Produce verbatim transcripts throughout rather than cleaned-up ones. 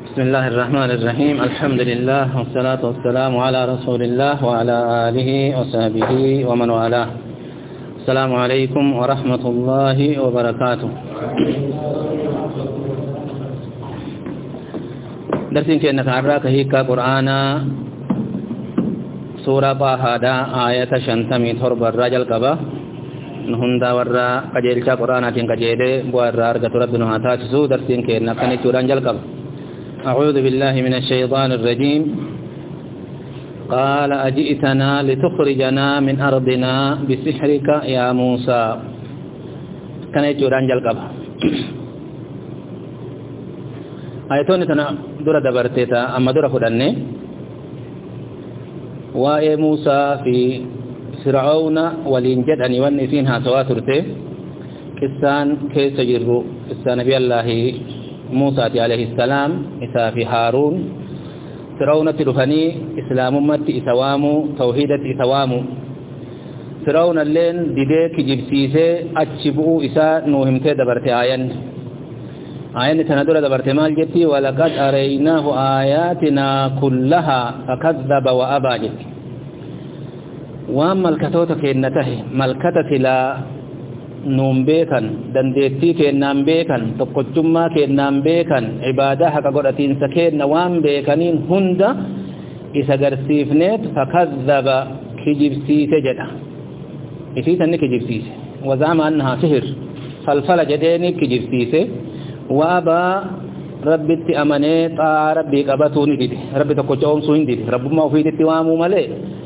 بسم الله الرحمن الرحيم الحمد لله والصلاة والسلام على رسول الله وعلى آله وصحبه ومن والاه. السلام عليكم ورحمة الله وبركاته. درسين كأنك عراك هيك قرآن سورة باهادا آية شنتمي ترب الرجل قبا نهندا ورا قجيل قرآن تين قجيل بوار أرجع ربنا هاتاتسو درسين كأنك نتوران جل قبا. أعوذ بالله من الشيطان الرجيم. قال أجئتنا لتخرجنا من أرضنا بسحرك يا موسى. كان يجوران جلقبا آياتون تنا دورة دبرتتا أما دورة خداني وآي موسى في فرعون والإنجد أن يوني فينها سواترته كسان كيس جرو كسان نبي الله موسى عليه السلام إسا في هارون فرعون تلفني إسلام مت إسوامو توحيدة إسوامو فرعون اللين ديديك جبسيسي أتشبؤو إسا نوهمتي دبرت آيان آيان تندور دبرت مال جتي ولقد أريناه آياتنا كلها فكذب وأبا جتي وأما الكتوتك إنته ملكتة لا nuun beekan dandeettii kennaan beekan tokkochummaa kennaan beekan ibaadaa haqa godhatiinsa kenna waan beekaniin hunda isa garsiifneet fakazzaba kijibsiise jedha isiisanni kijibsiise wazaama annahaa sihir falfala jedheeni kijibsiise waabaa rabbitti amanee xaa rabbii qabatuu ni dide rabbi tokkocha oomsuu hin dide rabbummaa ofiititti waamuu malee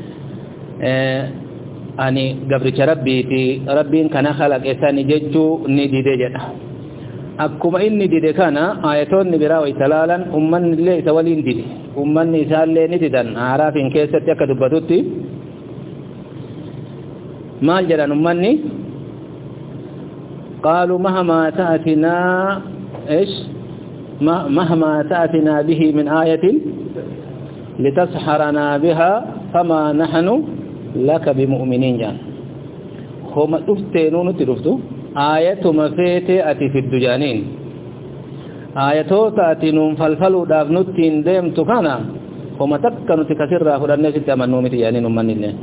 ani gabricha rabbiiti rabbiin kana khalaqesani jechuu ni dide jedha akkuma inni dide kana ayatoonni biraa way talaalan ummanni illee isa waliin dide ummanni isaallee ni didan aaraafin keessatti akka dubbatutti maal jedhan ummanni qaaluu mahmaa ta'atinaa ish mahmaa ta'atinaa bihi min aayatin litasharanaa bihaa famaa nahnu لك بمؤمنين جان هم دفتينو نتدفتو آية مفيتة أتي في الدجانين آياتو تأتينون فالفلو دافنوتين ديم تكانا هم تكنوا تكسر راهو الناس تمنوا متيانين من الله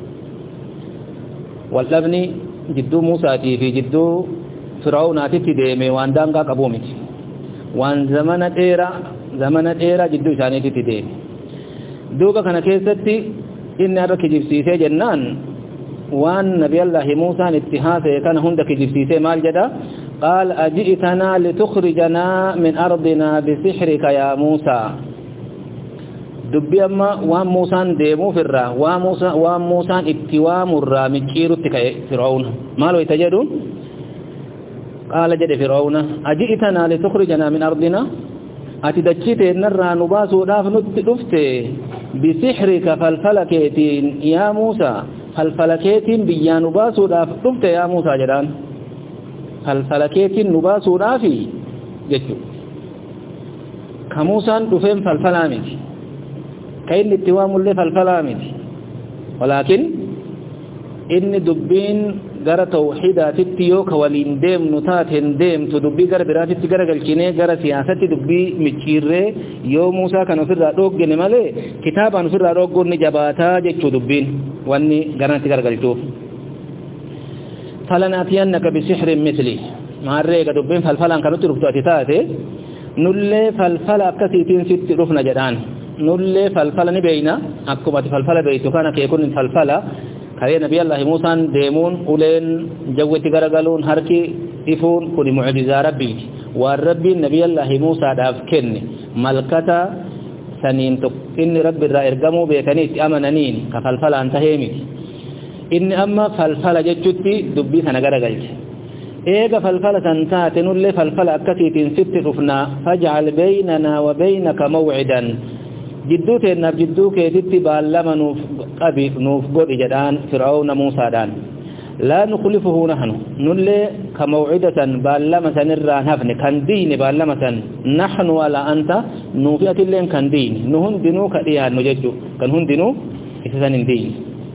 واللبني جدو موسى في جدو فرعون آتي ديمي وان دانقا قبومت وان زمانة إيرا زمانة إيرا جدو شاني تديمي دوكا كان كيستي إن أرك جبسيسي جنان وان نبي الله موسى اتهاسه كان هندك جبسيسي مال جدا قال أجئتنا لتخرجنا من أرضنا بسحرك يا موسى دبي أما وان موسى ديمو في الرا وان موسى, وان موسى اتوام الرا مجيرو تكي فرعون مالو يتجدون قال جد فرعون أجئتنا لتخرجنا من أرضنا أتدجيت النرى نباسو داف نتدفته بسحرك فالفلكيتين يا موسى فالفلكيتين بيان نباسو داف دفته يا موسى جدان فالفلكيتين نباسو دافي جدو كموسى دفهم فالفلامت كاين الاتوام اللي فالفلامت ولكن إن دبين gara tawhiidatitti yoo ka waliin deemnu taateen deemtu dubbii gara biraatitti gara galchinee gara siyaasatti dubbii micciirree yoo Muusaa kan ofirraa dhooggene malee kitaabaan ofirraa dhoogguun ni jabaataa jechuu dubbiin wanni garanatti gargalchuuf falanaatiyannaka bisihrin misli maarree ga dubbiin falfalaan kanutti dhuftu ati taate nullee falfala akkasiitiin sitti dhufna jedhaan nullee falfala ni beeyna akkuma ati falfala beeytu kana kee kun falfala kare nabi Allah Musa deemuun uleen jawwati garagaluun harki ifuun kuni mu'jiza rabbi wa rabbi nabi Allah Musa daaf kenne malkata saniin tok inni rabbi irraa ergamu beekanii itti amananiin ka falfala antahemi inni amma falfala jechutti dubbii sana garagalche eega falfala san taate nulle falfala akkasiitiin sitti dhufna faj'al baynana wa baynaka maw'idan jidduu teennaaf jidduu keetitti baallama nuuf qabi nuuf godhi jedhaan fir'aawna muusaadhaan laa nukhlifuhu nahnu nullee ka maw'idatan baallama sanirraan hafne kan diine baallama san nahnu wala anta nuufi atilleen kan diine nu hundinuu ka dhiyaannu jechuu kan hundinuu isa san hin diine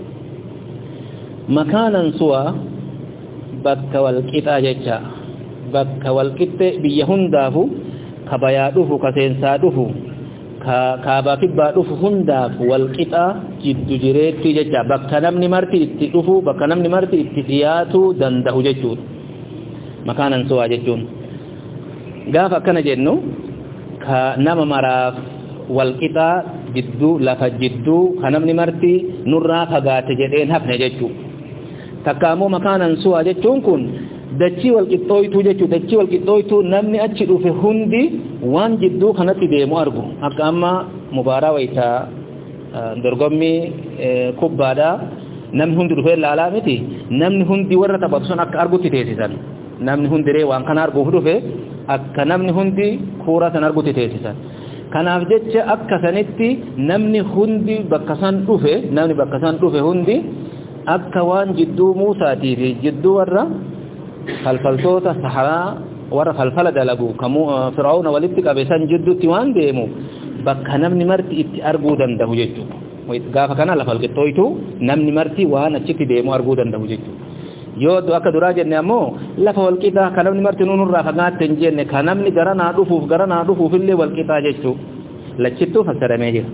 makaanan suwa bakka walqixaa jecha bakka walqixxe biyya hundaafu كبيا دفو كسينسا دفو كابا كبا دفو هنداف والقطع جد جريت ججا بكا نمني مرتي اتي دفو بكا نمني مرتي اتي دياتو دنده ججون مكانا سوا ججون غافا كان جنو كنم مراف والقطع جدو لفا جدو كنمني مرتي نرى فقات جدين حفن ججو تكامو مكانا سوا ججون كن دچي والقطويتو جچو دچي والقطويتو نمني اچي دوفه هندي وان جدو خنتي ديمو ارغو اقاما مبارا ويتا درغمي كوبادا نم هندي دوفه لالامتي نمني هندي ورتا بابسون اك ارغو تيتيسن نمني هندي ري وان كان ارغو دوفه اك نمني هندي كورا سن ارغو تيتيسن kanaaf jecha akka sanitti namni hundi bakkasan dhufe namni bakkasan dhufe hundi akka waan jidduu Muusaatii fi jidduu warra falfaltoota saharaa warra falfala dalagu kamu fir'auna walitti qabesan jidduutti waan deemu bakka namni marti itti arguu danda'u jechuudha gaafa kana lafa alqixxooytu namni marti waan achitti deemu arguu danda'u jechuudha yoo akka duraa jenne ammoo lafa walqixaa kan namni marti nuunurraa fagaatte hin jenne kan namni gara naa dhufuuf gara naa dhufuuf illee walqixaa jechuudha lachittuu fassaramee jira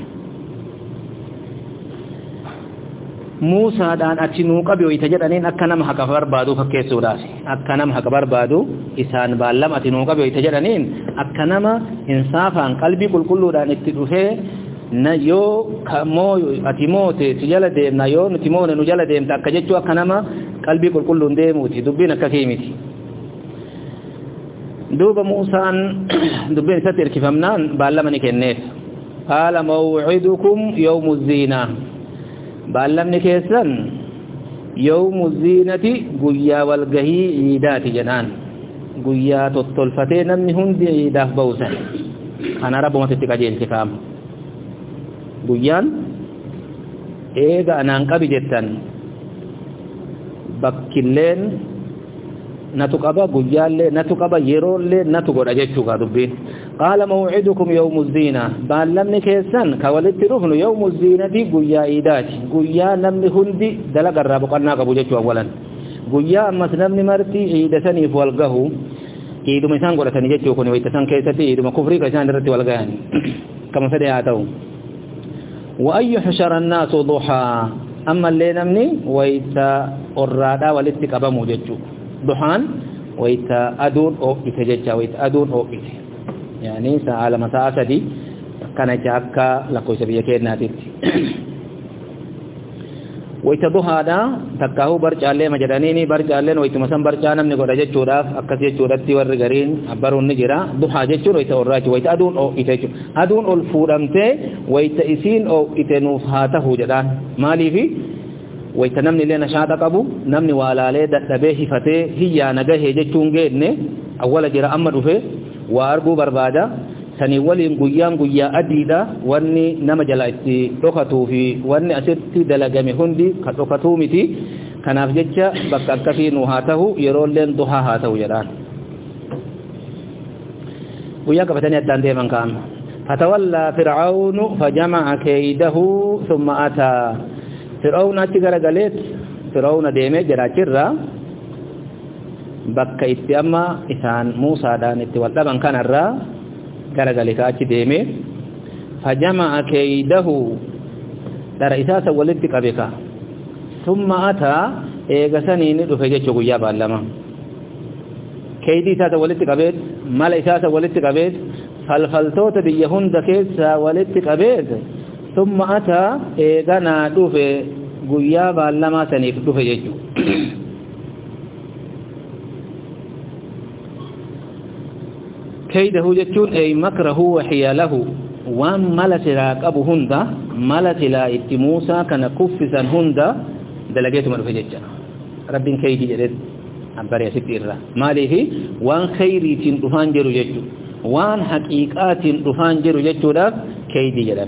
Muusaadhaan achi nuu qabe wayita jedhaniin akka nama haqa barbaadu fakkeessuudhaaf akka nama haqa barbaadu isaan baallam ati nuu qabe wayita jedhaniin akka nama insaafaan qalbii qulqulluudhaan itti dhufee na yoo kamoo ati moote si jala deemna yoo nuti moone nu jala deemta akka jechuu akka nama qalbii qulqulluun deemuuti dubbiin akka keemiti duuba Muusaan dubbiin isatti hirkifamnaan baallama ni kenneef qaala maw'idukum yawmu ziinaa baallamni keessan yawmu ziinati guyyaa walgahii iidaati jedhaan guyyaa tottolfatee namni hundi iidaaf ba'usan kana rabbumatti qajeelche kaama guyyaan eega anaan qabi jettan bakkilleen natu qaba guyyaallee natu qaba yeroollee natu godha jechuudha dubbiin qaala maw'idukum yawmu ziina baallamni keessan ka walitti dhufnu yawmu ziinati guyyaa iidaati guyyaa namni hundi dalagarraa boqonnaa qabu jechuu awwalan guyyaa ammas namni marti iidasaniif wal gahu iiduma isaan godhatanii jechuu kun wayita san keessatti iiduma kufrii ka isaan irratti wal gahani kama fedhe haa ta'u wa an yuhshara annaasu duhaa amma illee namni wayita orraadhaa walitti qabamu jechuu duhaan wayita aduun oo'ite jecha wayita aduun oo'ite yani sa'a lama sa'a sadi kana akka lakkoofsa biyya keenyaatitti wayita duhaadha takkaahu barcaallee majedhaniini barcaalleen wayituma san barcaa namni godha jechuudhaaf akkas jechuudhatti warri gariin abbaruun ni jira duhaa jechuun wayita orraachi wayita aduun oo'ite jechuudha aduun ol fuudhamtee wayita isiin oo'ite nuuf haa ta'u jedhaan maaliifi wayita namni illee nashaata qabu namni waalaalee dadhabee hifatee hiyyaa nagahee jechuun geenne awwala jira amma dhufe waa arguu barbaada sanii waliin guyyaan guyyaa adiidha wanni nama jala itti dhokatuu fi wanni asitti dalagame hundi kan dhokatuu miti kanaaf jecha bakka akkasii nu haa ta'u yeroolleen duhaa haa ta'u jedhaan guyyaa qabatanii addaan deeman kaan fatawallaa fir'aawnu fajama'a kaydahu thumma ataa fir'aawna achi garagaleet fir'aawna deemee jiraachirraa bakka itti amma isaan Muusaadhaan itti wal dhaban kanarraa garagale ka achi deemee fajama'a kaydahu dara isaasa walitti qabe ka thumma ataa eegasanii ni dhufe jechuu guyyaa baallama kaydii isaasa walitti qabeet mala isaasa walitti qabeet falfaltoota biyya hunda keessaa walitti qabeet thumma ataa eeganaa dhufe guyyaa baallamaa saniif dhufe jechuu كيده جتون أي مكره وحياله وان ملت راقب هندا ملت لا اتموسى كان كفسا هندا دلقيت من فججة رب كيدي جدد أبري ستير ماله وان خيري تنطفان جرو جتو وان حقيقات تنطفان جرو جتو دا كيدي جدد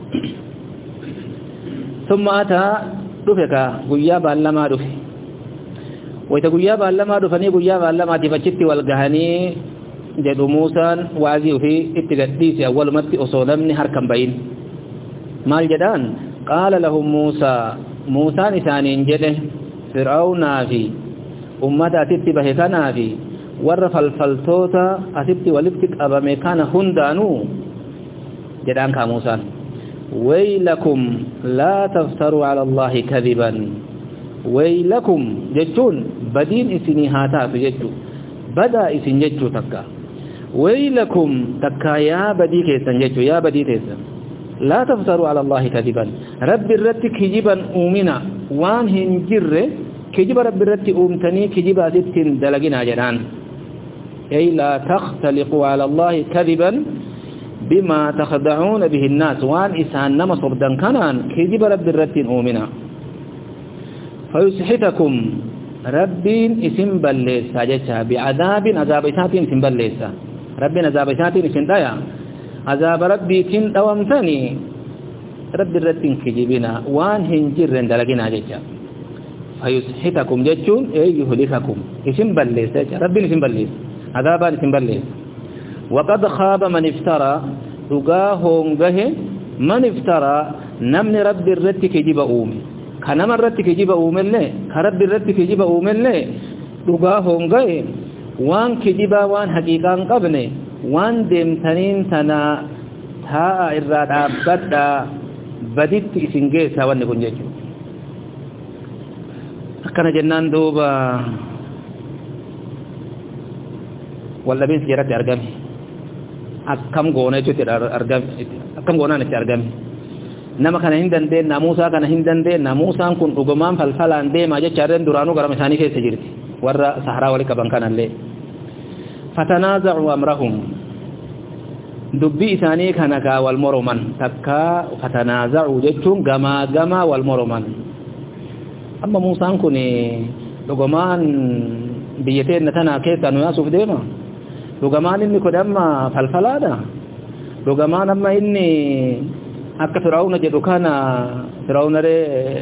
ثم أتى دفك قيابا لما دفك ويتا قيابا لما دفني قيابا لما تفجت والقهني jedhu Muusaan waazii ofii itti gadhiise awwalumatti osoo namni harkan bayin maal jedhaan qaala lahum Muusaa Muusaan isaaniin jedhe fir'aawnaa fi ummata atitti bahe kanaa fi ورف الفلتوتا أسبت ولفتك أبا ميكان هندانو جدان كاموسان ويلكم لا تفتروا على الله كذبا ويلكم جتون بدين إسني هاتات جتو بدا إسن جتو تكا ويلكم تكا يا بدي كيسن جتو يا بدي كيسن لا تفتروا على الله كذبا رب الرت كجبا أؤمنا وان هنجر كجب رب الرت أمتني كجبا ستين دلقنا جنان أي لا تختلقوا على الله كذبا بما تخدعون به الناس وان إسان نما صبدا كانان كجب رب الرت أؤمنا فيسحتكم ربين اسم بلسا جتا بعذاب عذاب إساتين اسم بلسا ربين عذاب إساتين اسم دايا عذاب ربي تن دوامتني رب الرتين كجبنا وان هنجر دلقنا جتا فيسحتكم جتون أي يهلككم اسم بلسا ربين اسم بلس عذابان اسم بلس وقد خاب من افترى رقاهم به من افترى نمن رب الرت كجب أومي kanama irratti kijiba uumelle karabbi irratti kijiba uumelle dhugaa hongae waan kijiba waan haqiiqaan qabne waan deemtaniin tana taa irraa dhaabbadha baditti isin geessa wanni kun jechuudha akkana jennaan duuba wallabiinsi jaratti argame akkam goona jechuutti argame akkam goonaan itti argame nama kana hin dandeenna Muusaa kana hin dandeenna Muusaan kun dhugumaan falfalaan deema jechaadhaan duraanuu garama isaanii keessa jirti warra saharaa walii qaban kanallee fatanaaza'u amrahum dubbii isaanii kana gaa wal moroman takka fatanaaza'u jechuun gamaa gamaa wal moroman amma Muusaan kun dhugumaan biyya teenya tana keessa nu yaasuuf deema dhugumaan inni kun amma falfalaadha dhugumaan amma inni akka Firaawna jedhu kana Firaawna re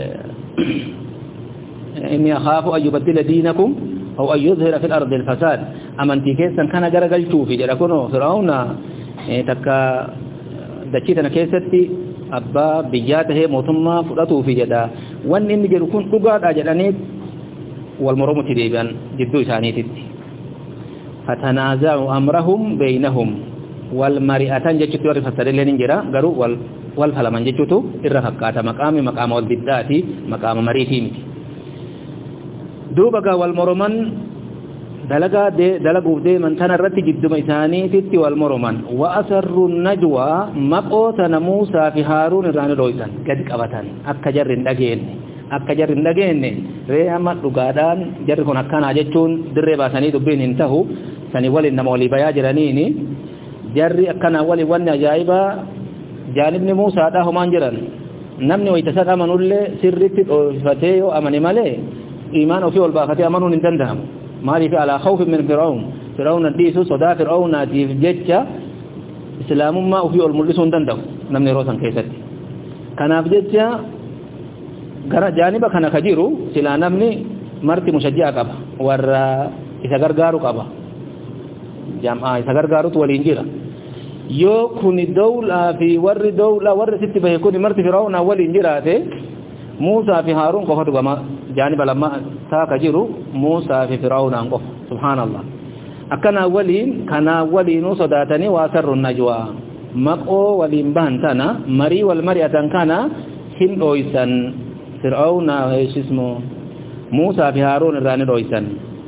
inni akhafu an yubaddila diinakum aw an yuzhira fil ardi al fasad amanti keessan kana garagalchuu fi jedha kuno Firaawna takka dachitana keessatti abbaa biyyaa tahee mootummaa fudhatuu fi jedha wanni inni jedhu kun dhugaadha jedhanii wal moromutti deebi'an jidduu isaaniititti fatanaaza'u amrahum baynahum wal mari'atan jechuutti warri fassarillee ni jira garuu wal wal falaman jechuutu irra fakkaata maqaami maqaama wal biddaati maqaama mariitii miti duuba gaa wal moroman dalagaa dalaguuf deeman tana irratti jidduma isaaniititti wal moroman wa asarru najwa maqootana Muusaa fi Haaruun irraan dhooysan gadi qabatan akka jarri hin dhageenye akka jarri hin dhageenye ree amma dhugaadhaan jarri kun akkanaa jechuun dirree baasanii dubbiin hin tahu sani waliin nama walii bayaa jiraniini jarri akkanaa waliin wanni ajaa'ibaa jaanibni Muusaadhaa homaan jiran namni waytasan amanullee sirritti dhooffatee yoo amane malee iimaan ofii ol baafatee amanuun hin danda'amu maaliif alaa khawfin min Fir'aawn Fir'aawn dhiisu sodaa Fir'aawnaatiif jecha islaamummaa ofii ol mul'isuu hin danda'u namni yeroo san keessatti kanaaf jecha gara jaaniba kana ka jiru silaa namni marti mushajji'a qaba warra isa gargaaru qaba jam'aa isa gargaarutu waliin jira yoo kuni dawlaa fi warri dawlaa warri sitti bahe kuni marti Fir'aawn waliin jiraate Muusaa fi Haaruun qofatu gama jaaniba lama taaka jiru Muusaa fi Fir'aawn qofa subhanallah akkana waliin kana waliinu sodaatanii waasarru najwa maqoo waliin bahan tana marii wal mari'atan kana hin dhooysan Fir'aawn ismu Muusaa fi Haaruun irraan dhooysan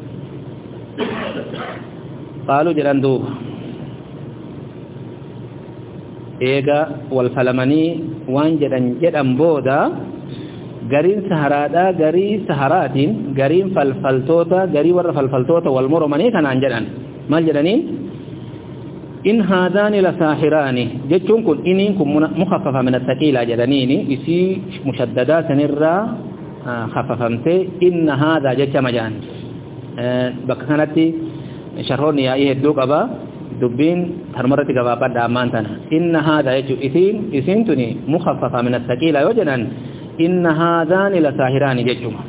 qaaluu jedhan duuba eega wal falamanii waan jedhan jedhan booda gariin saharaadha garii saharaatiin gariin falfaltoota garii warra falfaltoota wal moromanii kanaan jedhan maal jedhanii in haadaani la saahiraani jechuun kun iniin kun mukhaffafa min at-taqiila jedhaniini isii mushaddadaa sanirraa khaffafamtee inna haadaa jecha majaan bakka kanatti sharhoonni yaa'ii hedduu qaba dubbiin harmarratti gabaabadha ammaan tana inna haadaa jechuun isiin isiintuni mukhaffafa min at-taqiila yoo jedhan inna haadaani la saahiraani jechuudha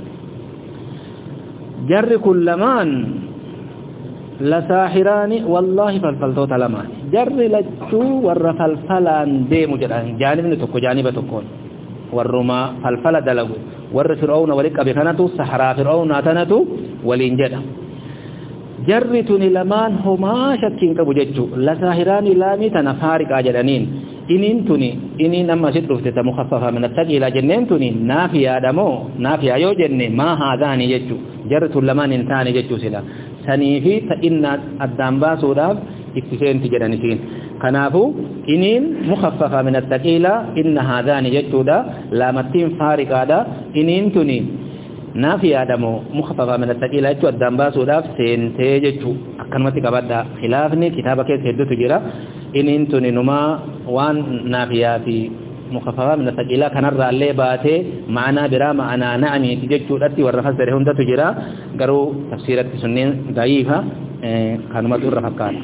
jarri kun lamaan la saahiraani wallahi falfaltoota lamaan jarri lachuu warra falfalaan deemu jedhan jaanibni tokko jaaniba tokkoon warruma falfala dalagu warri Fir'aawn waliin qabe kanatu saharaa Fir'aawnaa tanatu waliin jedha jarrituni lamaan homaa shakkiin qabu jechuu la saahiraani laamii tana faariqaa jedhaniin inin tuni inin amma sit dhufte ta mukhaffafa min at-taqila jenneen tuni naafiyaadha moo naafiyaa yoo jenne maa haadaani jechuu jarritun lamaan hin taane jechuu sila sanii fi ta inna addaan baasuudhaaf itti seenti jedhanisiin kanaafu inin mukhaffafa min at-taqila inna haadaani jechuudha laamattiin faariqaadha inin tuni naafiyaadha moo mukhaffafa min at-taqila jechuu addaan baasuudhaaf seentee jechuu akkanumatti qabadha khilaafni kitaaba keessa hedduutu jira inin tuni numaa waan naafiyaa fi mukhaffafa min at-taqila kanarraa illee baatee ma'anaa biraa ma'anaa na'amiiti jechuudhatti warra fassare hundatu jira garuu tafsiiratti sunneen da'iifa kanumatu irra fakkaata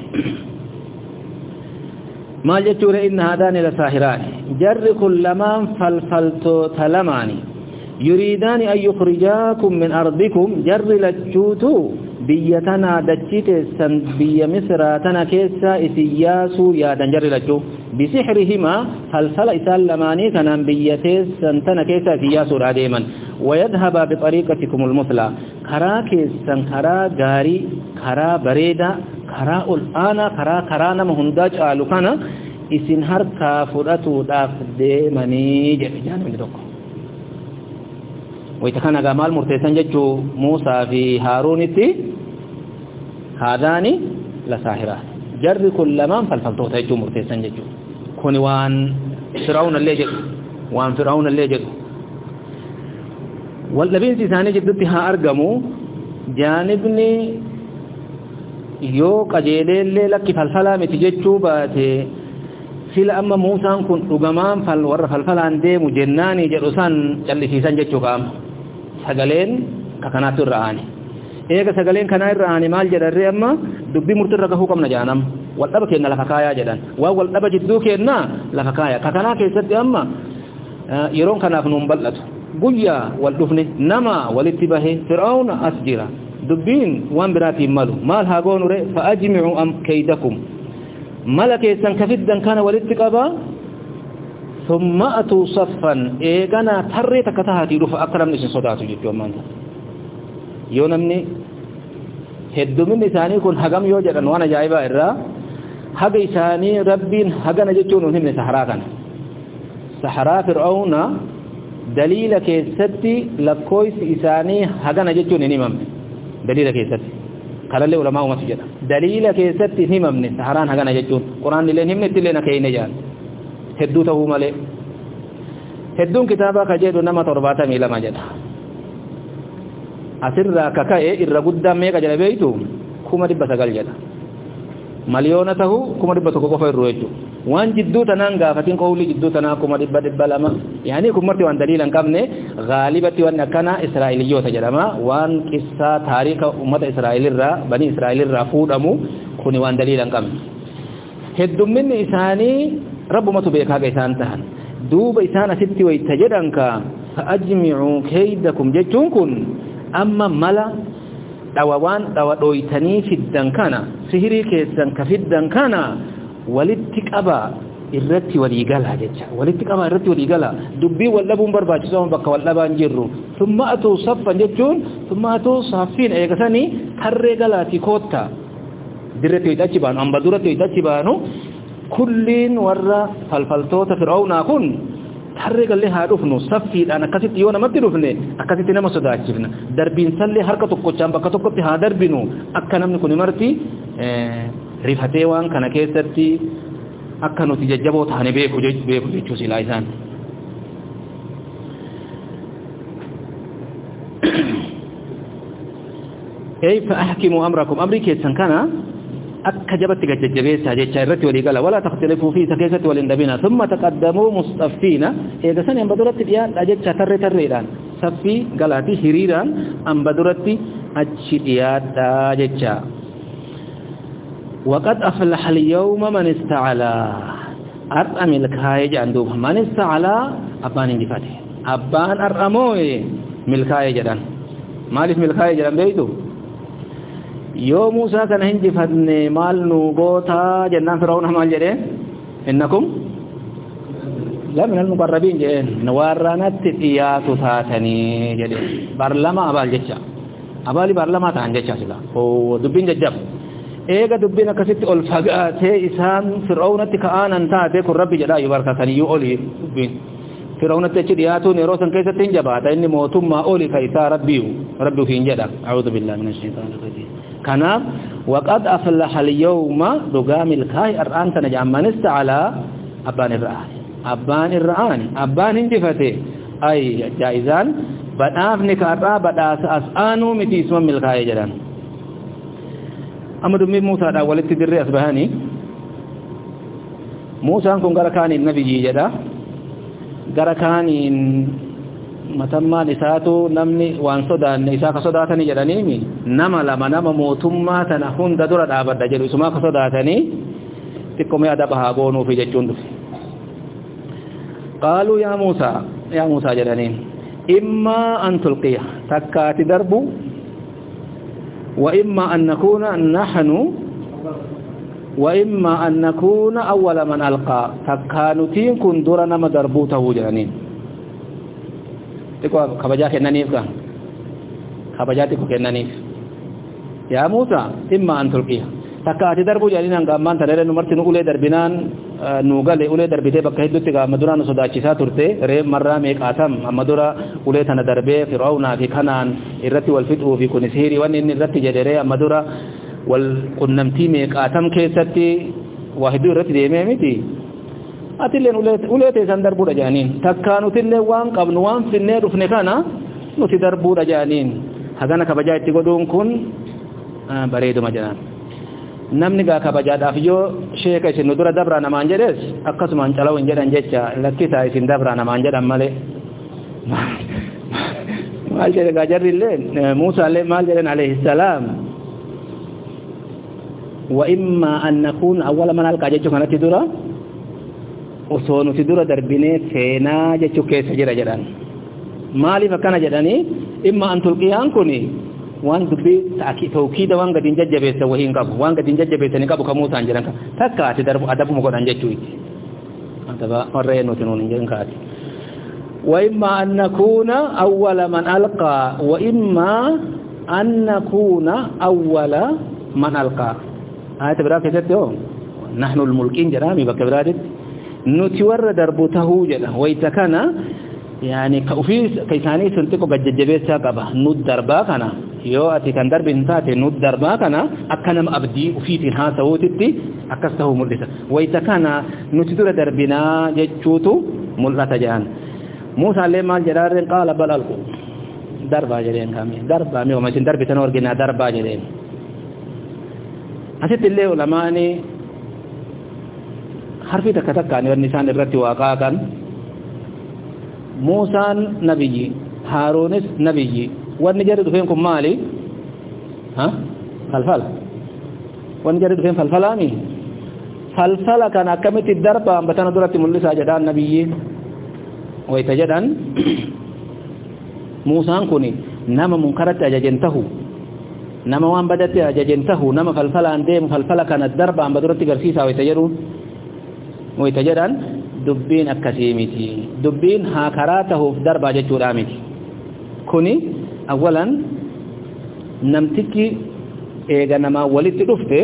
maal jechuudha inna haadaani la saahiraani jarri kun lamaan falfaltoota lamaani yuriidaani an yukhrijaakum min ardikum jarri lachuutu biyya tana dachii teessan biyya misraa tana keessa isin yaasuu yaadan jarri lachuu bisixrihimaa falfala isaan lamaanii kanaan biyya teessan tana keessa isin yaasuudha deeman wayadhaba bixariiqatikum almuslaa karaa keessan karaa gaarii karaa bareedaa karaa ol'aanaa karaa karaa nama hundaa caalu kana isin harkaa fudhatuudhaaf deemanii jedhe jaanibni tokko wayta kana gaa maal murteessan jechuu Muusaa fi Haaruunitti haadaani la saahiraan jarri kun lamaan falfaltoota jechuu murteessan jechuu kuni waan Fir'aawna illee jedhu waan Fir'aawna illee jedhu wal dhabiinsi isaanii jidduutti haa argamu jaanibni yoo qajeeleellee lakki falfalaa miti jechuu baate sila amma Muusaan kun dhugamaan fal warra falfalaan deemu jennaanii jedhu san callisiisan jechuu qaama sagaleen kakanaatu irra aani eega sagaleen kanaa irra aani maal jedharree amma dubbii murtirra gahuu qabna jaanam waldhaba keenna lafa kaayaa jedhan waan waldhaba jidduu keenna lafa kaayaa kakanaa keessatti amma yeroon kanaaf nuun bal'atu guyyaa wal dhufne nama walitti bahe Fir'aawna as jira dubbiin waan biraatiin malu maal haa goonure fa'ajmi'u am kaydakum mala keessan kafiddan kana walitti qaba thumma atu saffan eegana tarree takka tahaatii dhufa akka namni isin sodaatu jechuu ammaanta yoo namni hedduminni isaanii kun hagam yoo jedhan waan ajaa'ibaa irraa haga isaanii rabbiin hagana jechuun hin himne saharaa kana saharaa Fir'aawna daliila keessatti lakkooysi isaanii hagana jechuun hin himamne daliila keessatti kalalle ulama umatu jedha dalila keessatti himamne saharaan hagana jechuun quraan illee himne illee na keenye jaan hedduu ta'uu malee hedduun kitaaba ka jedhu nama torbaatamii lama jedha asirraa kaka'e irra guddaan meeqa jedha beeytu kuma dhibba sagal jedha miliyoona ta'uu kuma dhibba tokko qofa irru jechuudha waan jidduu tanaan gaafatiin qawli jidduu tanaa kuma dhibba dhibba lama yaani kun marti waan daliila hin qabne gaalibatti waan akkana Israa'iliyyoota jedhama waan qissaa taariika ummata Israa'ilirraa bani Israa'ilirraa fuudhamu kuni waan daliila hin qabne heddumminni isaanii rabbumatu beekaa ga isaan tahan duuba isaan asitti wayta jedhan ka fa'ajmi'u kaydakum jechuun kun amma mala dhawawaan dhawa dhoytanii fiddan kana sihirii keessan ka fiddan kana walitti qaba irratti walii gala jecha walitti qaba irratti walii gala dubbii wal dhabuun barbaachisaa bakka wal dhabaan jirru thumma atu saffan jechuun thumma atu saffin eegasanii tarree galaati kootta dirretti itti baanu amba duratti itti baanu kulliin warra falfaltoota Fir'aawnaa kun tarree galee haa dhufnu saffiidhaan akkasitti yoo namatti dhufne akkasitti nama sodaachifna darbiin sallee harka tokkochaan bakka tokkotti haa darbinu akka namni kun marti rifatee waan kana keessatti akka nuti jajjaboo taane beeku beeku jechuu silaa isaan ay fa ahkimu amrakum amri keessan kana akka jabatti gajjabeessa jecha irratti walii gala wala taxtalifu fi sakesati wal indabina thumma taqaddamu mustaffina eegasan ambaduratti dhiyaadha jecha tarre tarreedhaan saffi galaati hiriiraan ambaduratti achi dhiyaadha jecha وقد أفلح اليوم من استعلا أرأم الكايج عندوب من استعلا أبان انجفاته أبان أرأموه ملكايج جدان مالف ملكايج جدان بيتو يو موسى كان انجفتني مال نوغوتا جنان فرعون مال جدين إنكم لا من المقربين جدين نوارانت إياتو تاتني جدين برلما أبال جدشا abali barlama ta'an jecha sila o dubbin jajjab eega dubbin akkasitti ol fagaatee isaan fir'aunatti ka'aanan taate kun rabbi jedhaa yubarkataniyyuu oli dubbin fir'aunatti achi dhiyaatuun yeroo san keessatti hin jabaata inni mootummaa oli ka isaa rabbiyu rabbi ufiin jedha a'uudhu billahi minash shaitaanir rajiim kanaaf waqad aflaha al-yawma dugamil kai ar'anta naj'aman ista'ala abbaan irra'ani abbaan irra'ani abbaan hinjifate ay jaizan badhaafni kaarraa badhaasa as'aanuu miti isuma milkaa'ee jedhan amma dummi Muusaadhaan walitti dirree as bahanii Muusaan kun gara kaaniin nabiyyi jedha gara kaaniin matammaan isaatu namni waan sodaanne isaa ka sodaatanii jedhaniimi nama lama nama mootummaa tana hunda dura dhaabadha jedhu isumaa ka sodaatanii xiqqomee adaba haa goonuufi jechuun dhufe qaaluu yaa Muusaa yaa Muusaa jedhaniin إما أن تلقي تكات درب وإما أن نكون نحن وإما أن نكون أول من ألقى تكانتين كن درنا ما دربوته جانين تقول خبجاك النانيف كان خبجاتك النانيف يا موسى إما أن تلقي takkaati darbu jedhanii hanga ammaan tanaree numarti nu ulee darbinaan nu gale ulee darbitee bakka hedduutti amma dura nu sodaachisaa turte ree marraa meeqaatam amma dura ulee tana darbee fir'aawnaa fi kanaan irratti wal fixuu fi kun sihirii wanni inni irratti jedheree amma dura wal qunnamtii meeqaatam keessatti waa hedduu irratti deemee miti atilleen ulee ulee teessan darbuudha jedhaniin takkaa nutillee waan qabnu waan finnee dhufne kana nuti darbuudha jedhaniin hagana kabajaa itti godhuun kun bareeduma jedhan namni gaa kabajaadhaaf yoo sheeka isin dura dabra namaan jedhes akkasumaan calaw hin jedhan jecha lakkisa isin dabra namaan jedhan malee maal jedhe gaa jarrillee Muusaa illee maal jedhan alayhi salaam wa imma an nakuna awwala man alqa jechuu kanatti dura osoo nuti dura darbinee seenaa jechuu keessa jira jedhan maaliif akkana jedhanii imma an tulqiyaan kuni waan dubbii tawkiida waan gadiin jajjabeessa wahiin qabu waan gadiin jajjabeessanii qabu ka Muusaan jedhan takka ati darbu adabuma godhan jechuu itti adaba warreen nuti nuun hin jedhan kaati wa imma an nakuna awwala man alqa wa imma an nakuna awwala man alqa ayat biraa keessatti oo nahnu al-mulkiin jedhami bakka biraatitti nuti warra darbu tahuu jedha wayta kana yani ka ofii kaysaanii suntiqo gajjabeessaa qaba nu darbaa kana yoo ati kan darbin taate nu darbaa kana akka nama abdii ofiitiin haasawuutitti akkas tahuu mul'isa wayta kana nuti dura darbinaa jechuutu mul'ata jedhan Muusaa illee maal jedhaarreen qaala bal alqu darbaa jedheen kami darbaa mi oma isin darbitan orginaa darbaa jedheen asitti illee ulamaani harfi takka takkaan wanni isaan irratti waaqaa kan Muusaan nabiyyi Haaruunis nabiyyi wanni jedhu dhufeen kun maali ha falfala wanni jedhu dhufeen falfalaami falfala kan akkamitti darbaan batana duratti mul'isaa jedhaan nabiyyiin wayta jedhan Muusaan kun nama munkaratti ajajen tahu nama waan badatti ajajen tahu nama falfalaan deemu falfala kana darbaan baduratti garsiisaa wayta jedhu wayta jedhan dubbiin akkasii miti dubbiin haa karaa tahuuf darbaa jechuudha miti kuni awalan namtichi eega namaa walitti dhufte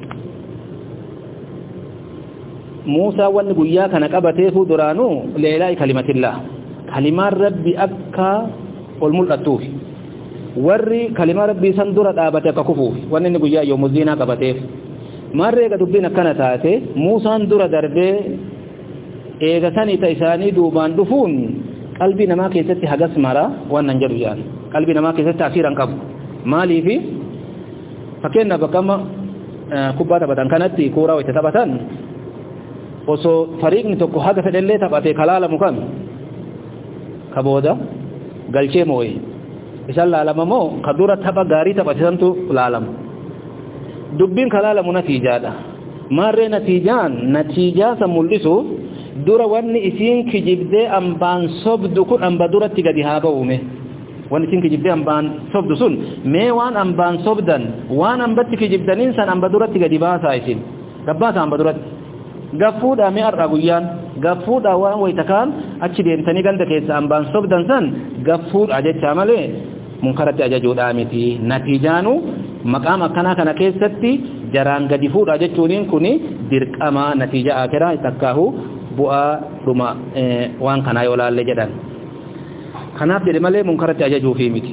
Muusaa wanni guyyaa kana qabateefu duraanuu leelaa'i kalimatillah kalimaan rabbi akka ol mul'attuuf warri kalimaa rabbii san dura dhaabate akka kufuuf wanni inni guyyaa yoomuu ziinaa qabateef maarreega dubbiin akkana taate Muusaan dura darbee eega sanii ta isaanii duubaan dhufuun qalbii namaa keessatti hagas mara waan nan jedhu jaan qalbii namaa keessatti asiiran qabu maaliifi fakkeenyaaf bakkama kubbaa taphatan kanatti kuuraa wayita taphatan osoo fariiqni tokko haga fedhellee taphatee kalaalamu kan ka booda galchee moo'e isaan laalama moo ka dura tapha gaarii taphatisantu laalama dubbiin kalaalamu natiijaadha maarree natiijaan natiijaa san mul'isuuf dura wanni isiin kijibdee ambaan sobdu kun amba duratti gadi haa ba'ume wanni isiin kijibdee ambaan sobdu sun mee waan ambaan sobdan waan ambatti kijibdaniin san amba duratti gadi baasaa isin gabbaasa amba duratti gaffuudha mee arraa guyyaan gaffuudha waan wayta kaan achi deemtanii ganda keessa ambaan sobdan san gaffuudha jechaa malee munkaratti ajajuudha miti natiijaanu maqaam akkana kana keessatti jaraan gadi fuudha jechuun kuni dirqama natiija akhiraa takkaahu bu'aa dhuma waan kana yoo laalle jedhan kanaaf jedhe malee munkaratti ajajuu fi miti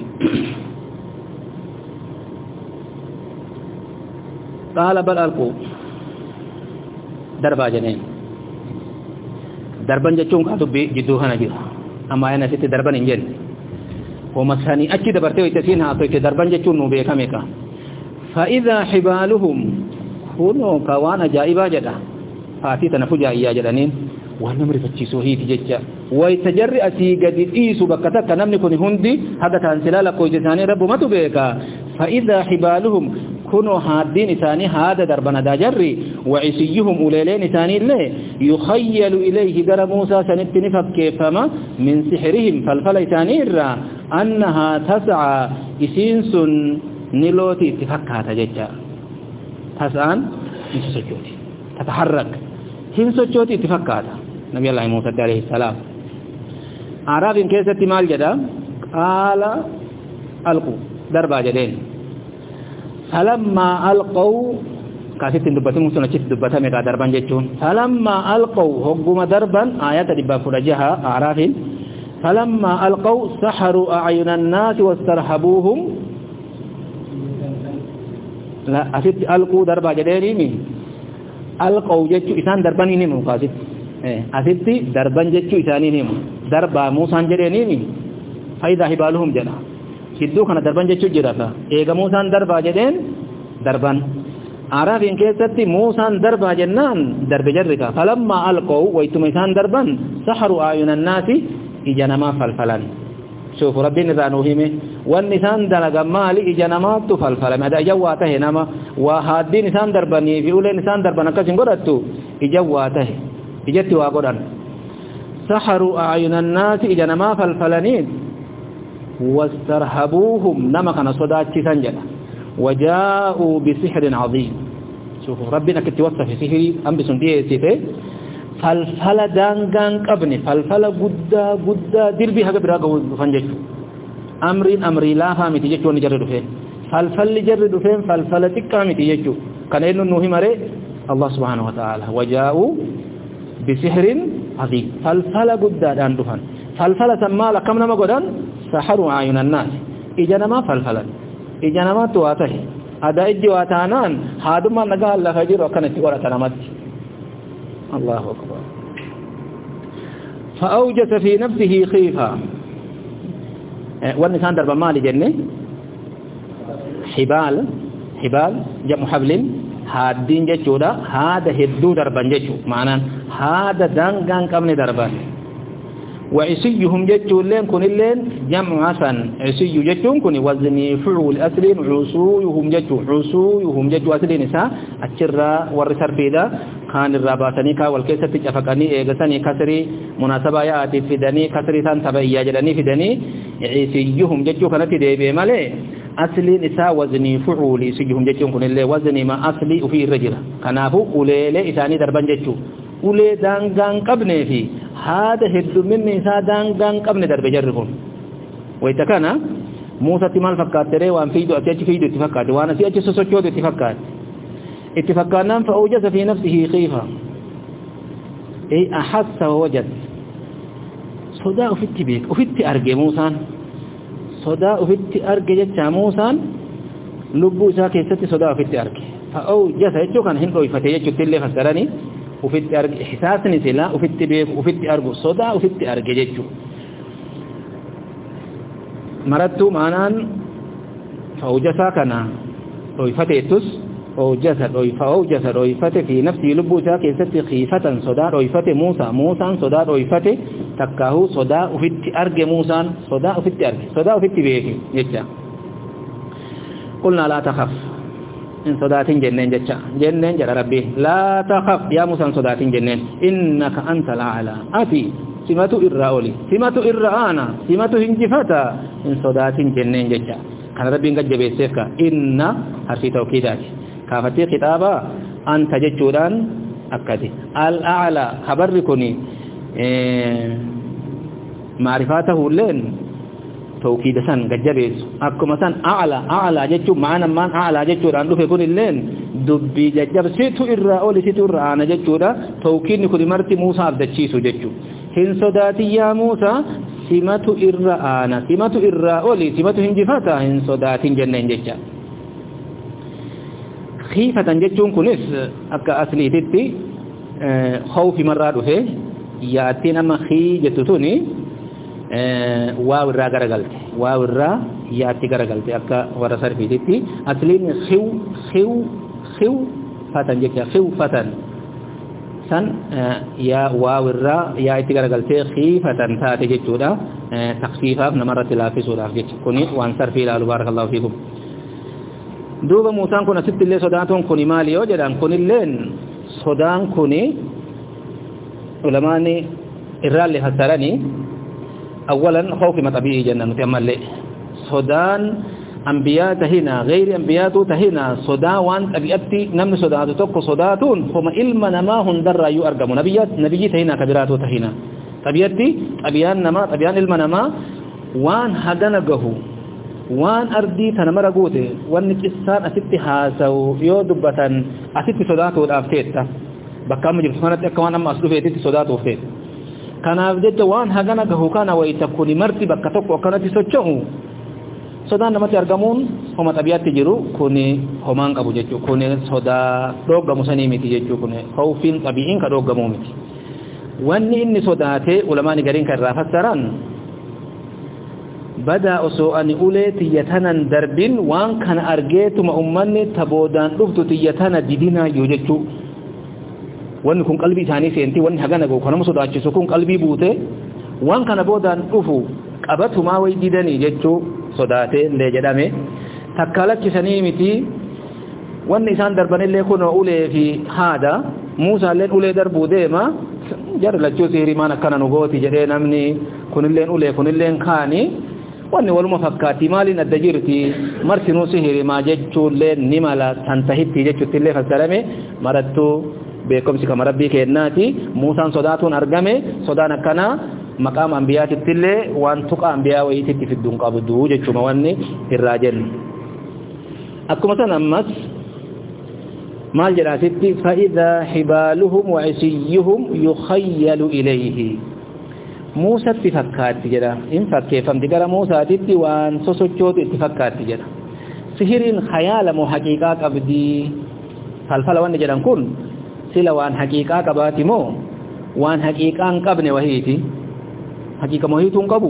qaala bal alqu darbaa jeneen darban jechuun ka dubbii jidduu kana jira amma ayana sitti darban hin jenne homa sanii achi dabartee ittiin haa ta'e darban jechuun nu beekame ka fa idha hibaluhum kunu kawan ajaa'ibaa jedha faatii tana fujaayyaa jedhaniin waan namri fachiisoo hiiti jecha way tajarri asii gadi dhiisu bakka takka namni kun hundi haga taan silala ko isaanii rabbumatu beeka fa idha hibaluhum kunu haadin isaanii haada darbana dajarri wa isiyuhum ulayleen isaanii illee yukhayyalu ilayhi gara Muusaa sanitti ni fakkeeffama min sihrihim falfala isaanii irra annaha tas'a isinsun nilooti itti fakkaata jecha tas'an isochooti tataharrak hin sochooti itti fakkaata nabi Allah Muusaa alayhi salam arabin keessatti maal jedha qaala alqu darbaa jedheen فلما ألقوا كاسيت دبتهم سنة شيت دبتهم كا دربان جتون فلما ألقوا هم دربا آيات دبا فرجها أعراف فلما ألقوا سحروا أعين الناس واسترهبوهم لا أسيت ألقوا دربا جديني ألقوا جتو إسان دربان نيمو كاسيت أسيت دربان جتو إساني نيمو دربا موسى جديني فإذا هبالهم جنا hidduu kana darban jechuu jiraata eega Muusaan darbaa jedheen darban Arabiin keessatti Muusaan darbaa jennaan darbe jarrika falamma alqaw waytuma isaan darban saharu ayunan naasi ija namaa falfalan شوف ربنا ذانوهمه والنسان دلغا مالي ija namaatu falfalame ada ijawaa tahe nama waa haaddiin isaan darbanii fi uleen isaan darban akkasin godhattu ijawaa tahe ijatti waa godhan saharu ayunan naasi ija namaa falfalaniin واسترهبوهم نما كان صداتي سنجدا وجاءوا بسحر عظيم شوفوا ربنا كتوصف في سحر ام بسنديه سيفه فالفل دانغان قبني فالفل غدا غدا دربي حق براغو فنجچ امرين امري لا فامتي جچو نجرد فين فالفل جرد فين فالفل تقامتي جچو كان انه نوحي مره الله سبحانه وتعالى وجاءوا بسحر عظيم فالفل غدا دان دفن فالفل سما لكم نما غدان سحروا عين الناس إجنما فلفلا إجنما تواته هذا إجواتانان هذا ما نقال الله خير وكانت ولا تنامت الله أكبر فأوجس في نفسه خيفة والنسان درب مالي جنة حبال حبال جمع حبل هادين جتشودا هذا هدو دربان جتشو معنى هذا دانغان كمن دربان وعسيهم جتون لين كن لين جمع حسن عسي جتون كن وزني فعول أسلين عسويهم جتون عسويهم جتون أسلين نساء الشرة والرسر فيدا كان الرابطاني كا والكيسة تجفقني إيغساني كسري مناسبة يأتي في دني كسري ثان تبعي جلني في دني عسيهم جتون كانت ديبه مالي أسلين نساء وزني فعول عسيهم جتون كن لين وزني ما أسلي وفي الرجل كنافو أولي إساني دربان جتون أولي دانغان قبني في هذا هدو من نساء دانغان قبني درب جركم ويتكنا موسى تمال فكات تري وان فيدو أتيجي فيدو اتفكات وانا سيأتي سسوكيود اتفكات اتفكانا فأوجس في نفسه خيفة أي أحس ووجد صداء في التبيك وفي التأرق موسى صداء في التأرق جتا موسى لبو ساكي ستي صداء في التأرق فأوجس يجو كان هندو يفتيجو تلي فسراني وفي التأرق إحساسني سلا وفي التبيك وفي التأرق صداء وفي التأرق جتشو مرتو معنان فأوجسا كان رويفته تس أوجس فأوجس رويفته في نفسه لبوسا كيست خيفة صداء رويفته موسى موسى صداء رويفته تكاه صداء وفي التأرق موسى صداء وفي التأرق صداء وفي التبيك جتشا قلنا لا تخف إن صداتين جنين جتشا جنين جل ربي لا تخف يا موسى صداتين جنين إنك أنت الأعلى أتي سمة إرّاولي سمة إرّانا سمة هنجفتا إن صداتين جنين جتشا كان ربي قد جبه سيفك إن حرفي توكيدات كافتي خطابا أنت جتشودان أكدي الأعلى خبر كوني إيه معرفاته لين توكيد سن ججبيس أكما سن أعلى أعلى جتشو معنا من أعلى جتشو عنده في كل اللين دبي ججب سيتو إرى أولي سيتو إرى أنا جتشو دا توكيد نكود مرتي موسى عبد الشيسو جتشو هن صداتي يا موسى سماتو إرى أنا سماتو إرى أولي سماتو هنجفاتا هن صداتي جنين جتشا خيفة جتشون كنس أكا أصلي تتي خوف مرادو في يأتين أما خي جتتوني واو الرا غرغلت واو الرا ياتي غرغلت اكا ورسر في ديتي اصلين خيو خيو خيو فتن جك خيو فتن سن يا واو الرا ياتي غرغلت خي فتن تاتي جودا تخفيفا نمرت لا في سوره جك كوني وانصر في لا بارك الله فيكم دوبا موسان كنا ست اللي صداتون كوني مالي وجدان كوني لين صدان كوني علماني الرالي حسراني أولا خوف ما طبيعي جنة نتأمل لي صدان أنبياء تهينا غير أنبياء تهينا صدا وان أبيأتي نمن صدات تقو صداتون فما إلما نماهن در يؤرقم نبيات نبيي تهينا كبيرات تهينا طبيأتي أبيان نما أبيان إلما نما وان هدنقه وان أردي تنمر قوته وان نكسان أستي حاسو يودبة أستي صدات ودافتيت بكام جب سمانت أكوان أما أصلو فيتي صدات وفتيت kanaaf jecha waan hagana gahu kana wayita kuni marti bakka tokko akkanatti socho'u sodaan namatti argamuun homa xabiyaatti jiru kuni homaan qabu jechuu kuni sodaa dhoggamu sanii miti jechuu kuni khawfiin xabi'iin ka dhoggamu miti wanni inni sodaate ulamaani gariin kan irraa fassaran bada osoo ani ulee tiyyatanan darbin waan kana argeetuma ummanni taboodaan dhuftu tiyyatana didina yoo jechuu wanni kun qalbii isaanii seenti wanni hagana go kana sodaachisu kun qalbii buute waan kana boodaan dhufu qabatuma way didanii jechuu sodaate lee jedhame takkalachisanii miti wanni isaan darbanillee kun ulee fi haada Muusaa illee ulee darbuu deema jar lachuu sihirimaan akkana nu gooti jedhee namni kunilleen ulee kunilleen kaani wanni waluma fakkaati maaliin adda jirti marsinuu sihirimaa jechuullee ni mala tantahitti jechuutti illee fassarame marattuu beekumsi kama rabbii kennaati Muusaan sodaatuun argame sodaan akkana maqaama anbiyaatittillee waan tuqa anbiyaa wayititti fidduun qabdu jechuma wanni irraa jennu akkuma san ammas maal jedhaasitti fa'idhaa xibaaluhum wa isiyuhum yukhayyalu ilayhi Muusatti fakkaatti jedha in fakkeeffamti gara Muusaatitti waan sosochootu itti fakkaatti jedha sihiriin khayaala moo haqiiqaa qabdii falfala wanni jedhan kun sila waan haqiiqaa qabaati moo waan haqiiqaan qabne wahiiti haqiiqa mohiituun qabu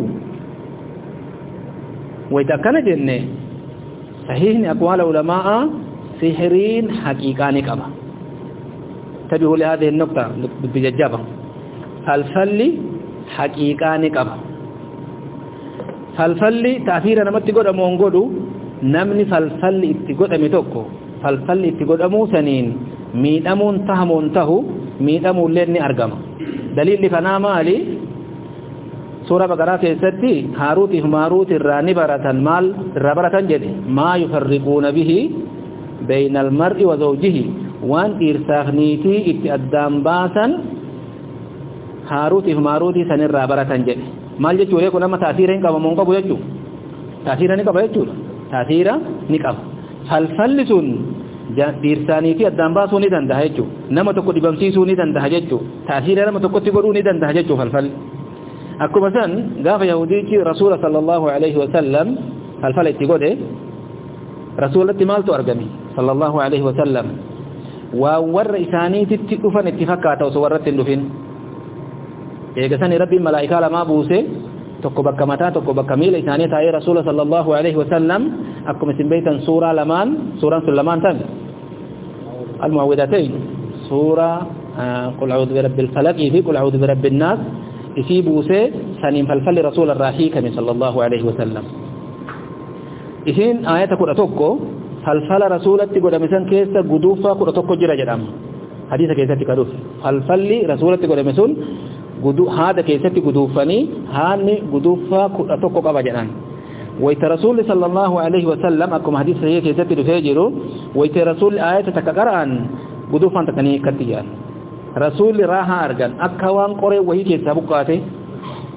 wayta akkana jenne sahihni aqwaala ulamaa sihiriin haqiiqaa ni qaba tabihu li hadhihi an-nuqta bijajjaba falfalli haqiiqaa ni qaba falfalli ta'thira namatti godhamu on godhu namni falfalli itti godhame tokko falfalli itti godhamu saniin miidhamuun tahamuun tahu miidhamuullee ni argama daliilli kanaa maali suura baqaraa keessatti haaruutiif maaruuti irraa ni baratan maal irraa baratan jedhe maa yufarriquuna bihi bayna almar'i wa zawjihi waan dhiirsaaf niitii itti addaan baasan haaruutiif maaruutii san irraa baratan jedhe maal jechuudha kun amma taasiira hin qabamu hin qabu jechuu taasiira ni qaba jechuudha taasiira ni qaba falfalli sun dhiirsaanii fi addaan baasuu ni danda'a jechuudha nama tokko dhibamsiisuu ni danda'a jechuudha taasiira nama tokkotti godhuu ni danda'a jechuudha falfalli akkuma san gaafa yahudiichi rasuula sallallahu alaihi wasallam falfala itti godhe rasuulatti maaltu argame sallallahu alaihi wasallam waa warra isaaniititti dhufan itti fakkaata osoo warratti hin dhufin eegasanii rabbiin malaa'ikaa lamaa buuse tokko bakka mataa tokko bakka miila isaanii taa'ee rasuula sallallahu alaihi wasallam akkuma isin beektan suuraa lamaan suuraan sun lamaan tan al-mu'awwidatayn suuraa qul a'uudhu birabbil falaq fi qul a'uudhu birabbin naas isii buuse saniin falfalli rasuula irraa hiikame sallallahu alaihi wasallam isin aayata kudha tokko falfala rasuulatti godhame san keessa guduufaa kudha tokko jira jedhama hadiisa keessatti kadhuuf falfalli rasuulatti godhame sun gudu haada keessatti guduufanii haanni guduufaa kudha tokko qaba jedhan wayta rasuulli sallallahu alaihi wasallam akkuma hadiisa sahih keessatti dhufee jiru wayta rasuulli aayata takka qara'an guduufaan takkanii akkatti jedhan rasuulli raahaa argan akka waan qoree wahii keessaa buqqaate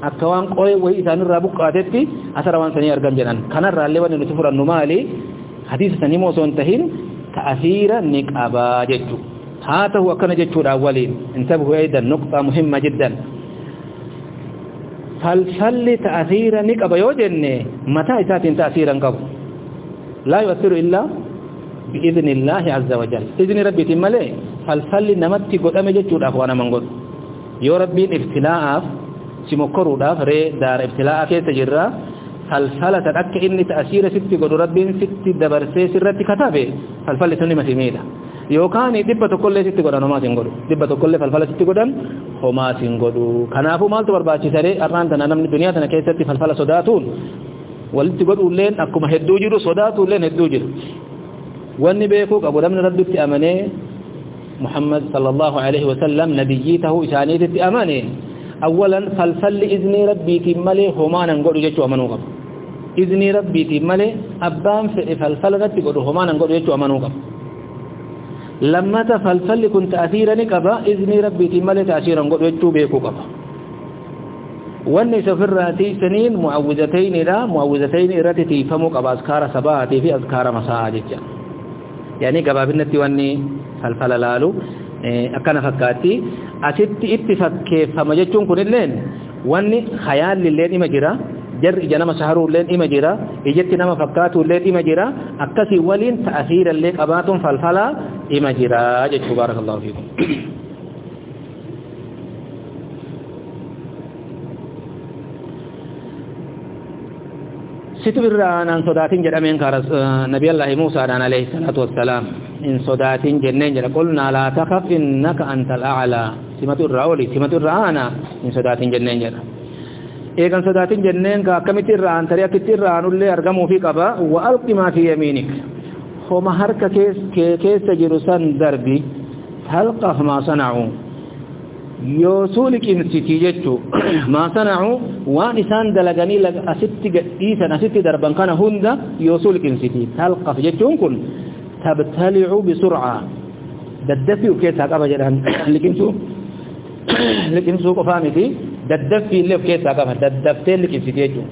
akkawaan qoy way isaan irraa buqqaatetti asara waan sanii argan jedhan kanarraa illee wanni nuti furannu maali hadiisa sanii moo son tahin ta'asiira ni qabaa jechuu haa ta'u akkana jechuudha waliin intabahu aidan nuqta muhimma jiddan falfalli ta'asiira ni qaba yoo jenne mataa isaatiin ta'asiira qabu la yu'athiru illa bi'idhni Allahi azza wa jalla idhni rabbiitiin malee falfalli namatti godhame jechuudhaaf waan aman godhu yoo rabbiin ibtilaa'aaf simokkoruudhaaf ree daara ibtilaa'a keessa jirra falfala tan akka inni ta'asiira sitti godhu rabbiin sitti dabarsee sirratti katabe falfalli sun masimiidha yookaan dibba tokkollee sitti godhan homaa sin godhu dibba tokkollee falfala sitti godhan homaa sin godhu kanaafuu maaltu barbaachisare arraan tana namni duniyaa tana keessatti falfala sodaatuun walitti godhuulleen akkuma hedduu jiru sodaatuulleen hedduu jiru wanni beekuu qabu namni rabbitti amanee Muhammad sallallahu alaihi wasallam nabiyyiitahu isaaniitti amane أولا فالفل إذن ربي تملي همانا نقول يجو أمانو قب إذن ربي تملي أبان فالفل ربي قد همانا نقول يجو أمانو قب لما تفالفل كنت أثيرا نقبا إذن ربي تملي تأثيرا نقول يجو بيكو قب واني سفراتي سنين معوذتين لا معوذتين رتتي فموك أبا أذكار سباهتي في أذكار مساعدك يعني قبا بنتي واني فالفل لالو akkana fakkaatti asitti itti fakkeeffama jechuun kunilleen wanni khayaalilleen ima jira jarri ija nama saharuulleen ima jira ijatti nama fakkaatuulleen ima jira akkasii waliin ta'asiirallee qabaatuun falfala ima jira jechuu baarakallahu fiikum situ irraa naan sodaatin jedhameen kaaras nabi allah Muusaa dhaan alayhi salatu wassalaam in sodaatin jenneen jedha qulnaa laa takhaf innaka antal a'laa simatu irraa oli simatu irraa ana in sodaatin jenneen jedha eegan sodaatin jenneen ka akkamitti irraa antari akkitti irraa anullee argamuu fi qaba wa alqi maa fi yamiinik homa harka keessa jiru san darbi talqaf maa sana'u yoo suuliqinsitii jechuu maa sana'u waan isaan dalaganii asitti gadhiisan asitti darban kana hunda yoo suuliqinsitii talqaf jechuun kun tabtali'u bisur'a daddafi of keessaa qaba jedhan liqimsuu liqimsuu qofaa miti daddafi illee of keessaa qaba daddaftee liqimsitii jechuu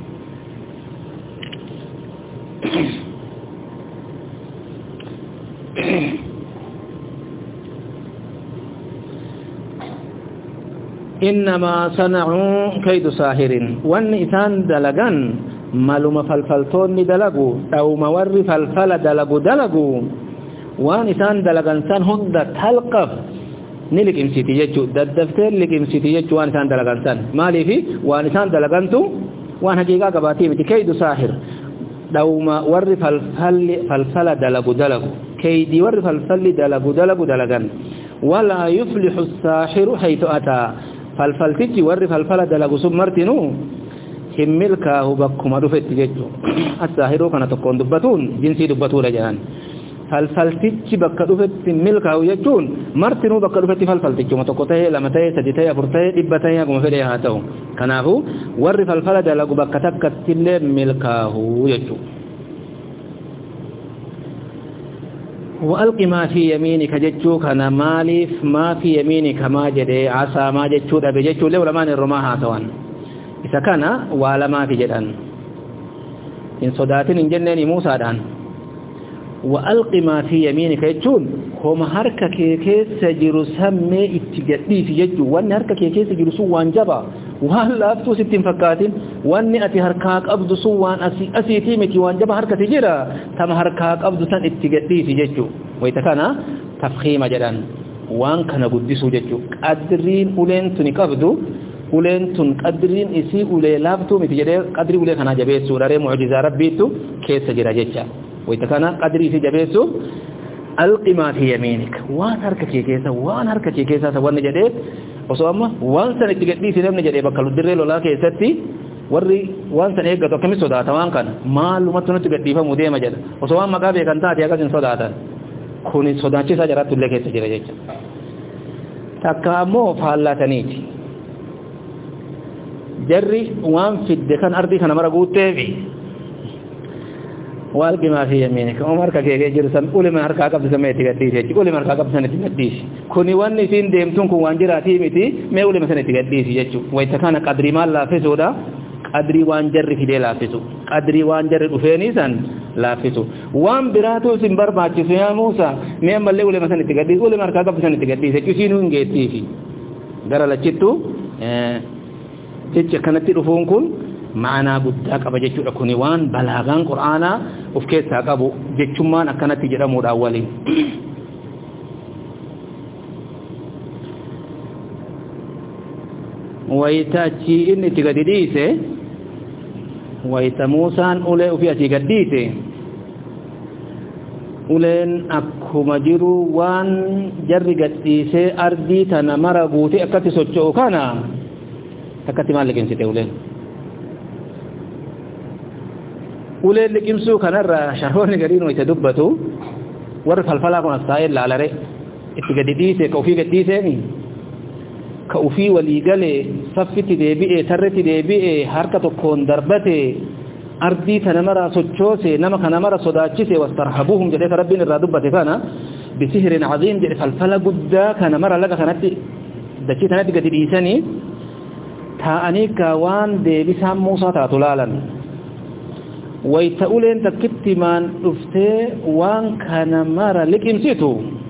إنما صنعوا كيد ساحر وان إسان دلغان معلومة فالفلتون دلغو أو مور فالفل دلغو دلغو وان إسان دلغان سان هند تلقف نلك امسيتي يجو ددفتر لك امسيتي يجو وان إسان دلغان سان مالي في وان إسان دلغان تو وان هجيقا قباتي بتي كيد ساحر أو مور فالفل فالفل دلغو دلغو كيدي ور فالفل دلغو دلغو دلغان ولا يفلح الساحر حيث أتى falfaltichi warri falfala dalagu sun martinu hin milkaahu bakkuma dhufetti jechu as-saahiru kana tokkoon dubbatuun jinsii dubbatuudha jedhan falfaltichi bakka dhufetti milkaahu jechuun martinuu bakka dhufetti falfaltichuma tokko ta'ee lama ta'ee sadi ta'ee afur ta'ee dhibba ta'ee akkuma fedhee haa ta'u kanaafuu warri falfala dalagu bakka takkattillee milkaahu jechu وألق ما في يمينك جتشو كان مالف ما في يمينك ما جدي عسى ما جتشو أبي جتشو لولا ما نرماها توان إذا كان ولا ما في جدان إن صداتين إن جنني موسى دان وألق ما في يمينك جتشون هم حركة كيكيس سجر سمي اتجدي في جتشو وان حركة كيكيس سجر سوان جبا وهل أفتو ستين فكاتين وان أتي حركاك أبدو سوان أسي أسيتي مكي وان جبا حركة تجيرا تم حركاك أبدو سن اتجدي في جتشو ويتكانا تفخيم جدان وان كان قدسو جتشو قدرين أولين تني قبدو أولين تن قدرين إسي أولي لافتو متجدي قدري أولين كان جبيت سورة معجزة ربيتو كيس سجر جتشا ويتكانا قدري في جبيتو ألق ما في يمينك وان حركة كيكيسا وان حركة كيكيسا سوان جديد osoo amma waan san itti gadhiisi namni jedhee bakka dirree lolaa keessatti warri waan san eeggatu akkamitti sodaata waan kana maalumatti nutti gadhiifamu deema jedha osoo waan maqaa beekan taate akkasin sodaatan kun sodaachisaa jiraattu illee keessa jira jecha takka ammoo faallataniiti jarri waan fidde kan ardii kana mara guutteefi والق ما في يمينك عمر كجي جرسن قول ما هركا قبل سميتي قديسي قول ما هركا قبل سنتي قديسي كوني واني سين ديمتون كون وانجراتي متي ما قول ما سنتي قديسي يجو ويتكان قدري ما لا فسودا قدري وانجر في دي لا فسو قدري وانجر دفيني سن لا فسو وان براتو سنبر باچ يا موسى ما مل قول ما سنتي قديسي قول ما هركا قبل سنتي قديسي كيسينو نجيتي في غرا لچتو jecha kanatti dhufuun kun ma'anaa guddaa qaba jechuudha kuni waan balaagaan qur'aanaa of keessaa qabu jechummaan akkanatti jedhamuudhaan waliin wayitaachi inni itti gadi dhiise wayita Muusaan ulee ofii asii gad dhiise uleen akkuma jiru waan jarri gad dhiisee ardii tana mara guute akkatti socho'u kana takkatti maal liqimsite uleen uleen liqimsuu kanarra sharoonni gadiin wayita dubbatu warri falfalaa kun astaa'ee laalare itti gadi dhiise ka ofii gad dhiiseeni ka ofii walii galee saffitti deebi'ee tarretti deebi'ee harka tokkoon darbate ardii tana mara sochoose nama kana mara sodaachise wastarhabuhum jedhee ka rabbiin irraa dubbate kana bisihrin aziim jedhe falfala guddaa kana mara laga kanatti dachii tanatti gadi dhiisanii ta'anii ka waan deebisaan Muusaa taatu laalan wayta uleen takkitti maan dhuftee waan kana mara liqimsitu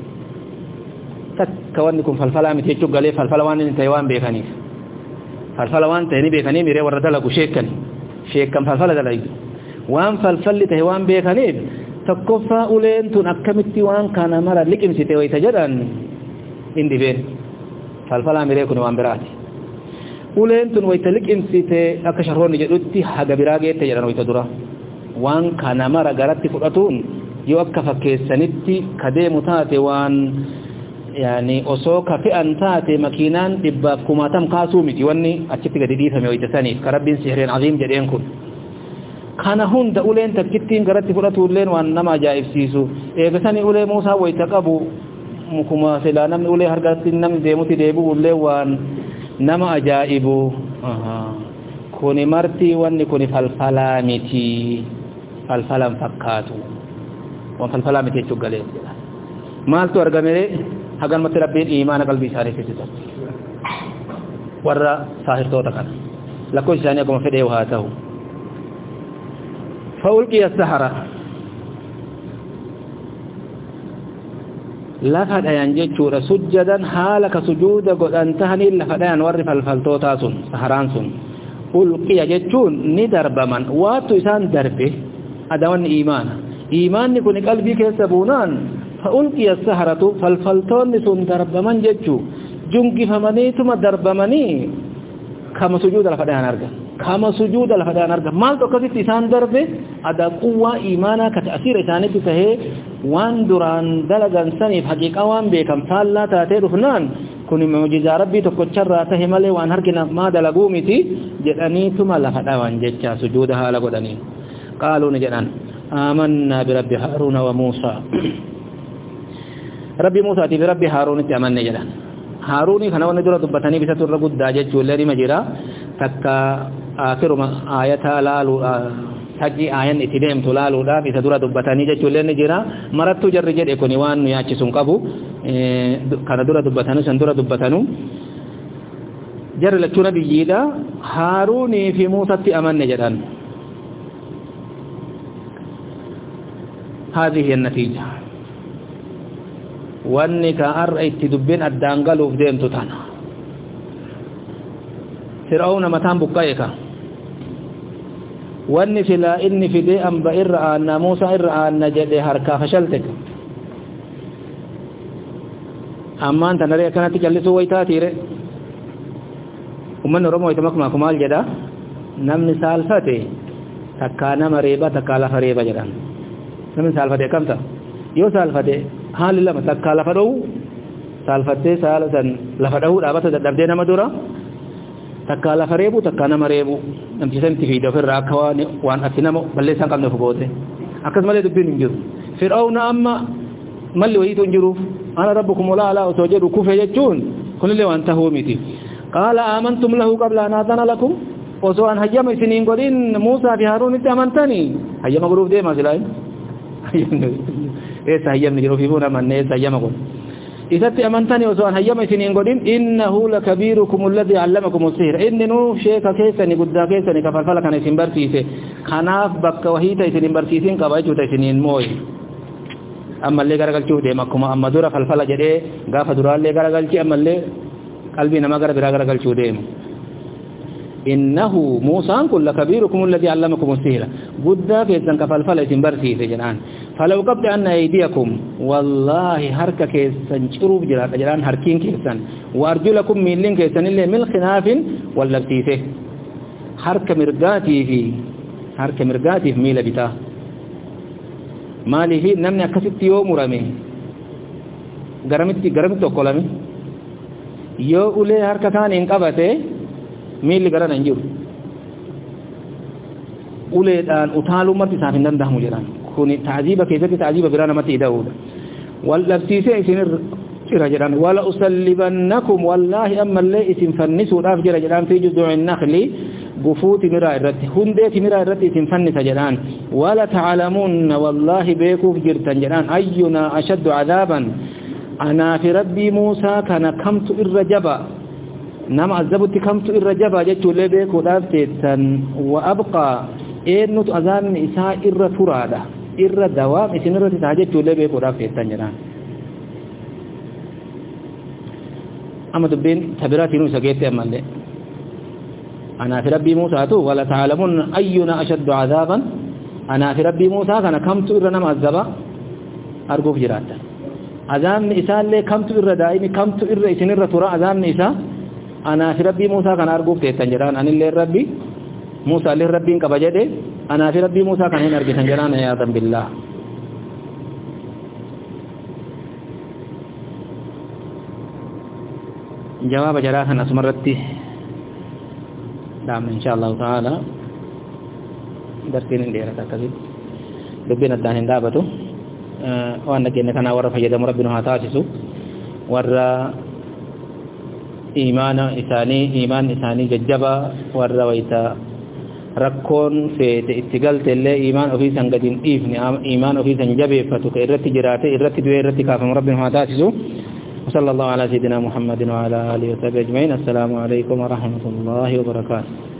takka wanni kun falfalaa miti jechuu galee falfala waan inni ta'e waan beekaniif falfala waan ta'e ni beekanii miree warra dalagu sheekkan sheekkan falfala dalagu waan falfalli ta'e waan beekaniif tokkoffaa uleen tun akkamitti waan kana mara liqimsite wayta jedhan indi been falfalaa miree kun waan biraati uleen tun wayta liqimsite akka sharoonni jedhutti haga biraa geette jedhan wayta dura waan kana mara garatti fudhatuun yoo akka fakkeessanitti kadeemu taate waan yani osoo ka fe'an taate makiinaan dhibbaaf kumaatam kaasuu miti wanni achitti gadi dhiifame wayta saniif ka rabbiin sihreen aziim jedheen kun kana hunda uleen takkittiin garatti fudhatuulleen waan nama ajaa'ibsiisu eegasanii ulee Muusaa wayta qabu mukuma silaa namni ulee harkatti namni deemutti deebi'ullee waan nama ajaa'ibu kuni martii wanni kuni falfalaa miti falfalan fakkaatu waan falfalaa miti jechuu galee maaltu argame hagan matti rabbiin iimaana qalbii isaanii keessatti warra saahirtoota kana lakkoo isaanii akkuma fedhee haa ta'u fa'ulqiya sahara lafa dhayan jechuudha sujjadan haala ka sujuuda godhan tahanii lafa dhayan warri falfaltootaa sun saharaan sun ulqiya jechuun ni darbaman waattu isaan darbe adawan iimaana iimaanni kun qalbii keessa buunaan fa'ulqiya saharatu falfaltoonni sun darbaman jechuu jungifamaniituma darbamanii kama sujuuda lafa dhayan argan kama sujuuda lafa dhayan argan maal tokkositti isaan darbe ada quwwaa iimaanaa ka ta'asiira isaanitti tahee waan duraan dalagan saniif haqiiqaa waan beekan faallaa taatee dhufnaan kun mu'jizaa rabbii tokkocharraa tahe malee waan harkina maa dalaguu miti jedhaniituma lafa dhawan jecha sujuuda haala godhanii qaaluu ni jedhan aamannaa birabbi haaruuna wa muusaa rabbi muusaatii fi rabbi haaruunitti amanne jedhan haaruunii kana wanni dura dubbatanii bisatu irra guddaa jechuullee nima jira takka aakiruma aayataa laaluu taji ayan itti deemtu laaluudhaaf isa dura dubbatanii jechuullee ni jira marattuu jarri jedhe kuni waan nu yaachisuun qabu kana dura dubbatanu san dura dubbatanu jarri lachuu nabiyyiidha haaruunii fi muusatti amanne jedhan هذه النتيجة وانك أرأيت دبين الدانقلوف ديم تتانا فرعون متان بقائك واني فلا إني في دي أنبا إرعى أن موسى إرعى أن جدي هركا فشلتك أما أنت نريد كانت تجلسوا ويتاتي ري ومن رمو يتمك معكم الجدا نمني سالفتي تكانا مريبا تكالا فريبا جدا نمني سالفتي كمتا يو سالفتي حال الله تكالا فرو سالفتي سالسا لفدهو دابتا دبدينا مدورا تكالا فريبو تكانا مريبو نمتي سنتي في دفر راكواني وان أتنامو بلي سانقام نفقوته أكس مالي دبين انجرو فرعون أما مالي ويتو انجروف أنا ربكم ولا لا أسوجدوا كفة يجون كل اللي وانتهوا ميتي قال آمنتم له قبل أن آذن لكم وسوان هيما سنين قولين موسى في هارون انت امنتني هيما قلوب دي ما سلاي ايسا هيما نجرو في بونا من ايسا هيما قول إذا أمنتني وسوان هيما سنين قولين إنه لكبيركم الذي علمكم السحر إنه شيخ كيسني قد كيسني كفلفل كان يسن برسيسي خناف بك وهيتا يسن برسيسين كبايجو تيسنين موي أما اللي قرقل شوف دي مكما أما دورا فلفل جده غاف دورا اللي قرقل شي أما اللي قلبي نما قرقل شوف دي إنه موسى كل كبيركم الذي علمكم السحر قد كيسن كفلفل يسن برسيسي جنان فلو قبل أن أيديكم والله هرك كيسن شروب جرات جران هركين كيسن وأرجلكم من لين كيسن اللي من خناف واللبتيسه هرك مرقاتي في هرك مرقاتي في ميل بتا مالي في نمني أكسبت يوم رمي غرمت غرمت تقولامي يو أولي هرك كان إنقبته ميل غران انجور أولي الآن أتالو مرتي سافين دم دهم جران كوني تعذيبك كيف تعذيب برانا متى داود واللبسيسه سنر جران ولا أسلبنكم والله أما اللي اسم فنسوا الأفجر جران في جذوع النخل قفوت مراء الرد هنديت مراء الرد اسم فنس جران ولا تعلمون والله بيكوف جرتن جران أينا أشد عذابا أنا في ربي موسى كان كمت الرجبا نما عذبت كمت الرجبا جدت اللي بيكو دافتن وأبقى إنه أذان إساء إر فرادة إر دوام إسن إر تتاجد تولي بيكو رافي التنجران أما تبين تبراتي نوسى قيت أما اللي أنا في ربي موسى تو ولا تعلمون أينا أشد عذابا أنا في ربي موسى كان كمت إر نما عذبا أرقوف جراتا أذان إساء اللي كمت إر دائمي كمت إر إسن إر ترى أذان إساء أنا في ربي موسى كان أرقوف تنجران أن اللي ربي موسى له ربين كبجده أنا في ربي موسى كان هنا أرجع سنجران يا ذنب الله جواب جراحة نسمرتي دام إن شاء الله تعالى درسين اللي رأيت كذي لبنا الدهن دابته وأنا كنا كنا ورا فجد مربنا هاتاسسو ورا إيمان إساني إيمان إساني ججبا ورا ويتا rakkoon feete itti galteellee iimaan ofii san gadi hin dhiifne iimaan ofii san jabeeffatu ka irratti jiraate irratti du'ee irratti kaafamu rabbiin haa taasisu وصلى الله على سيدنا محمد وعلى آله وصحبه أجمعين السلام عليكم ورحمة الله وبركاته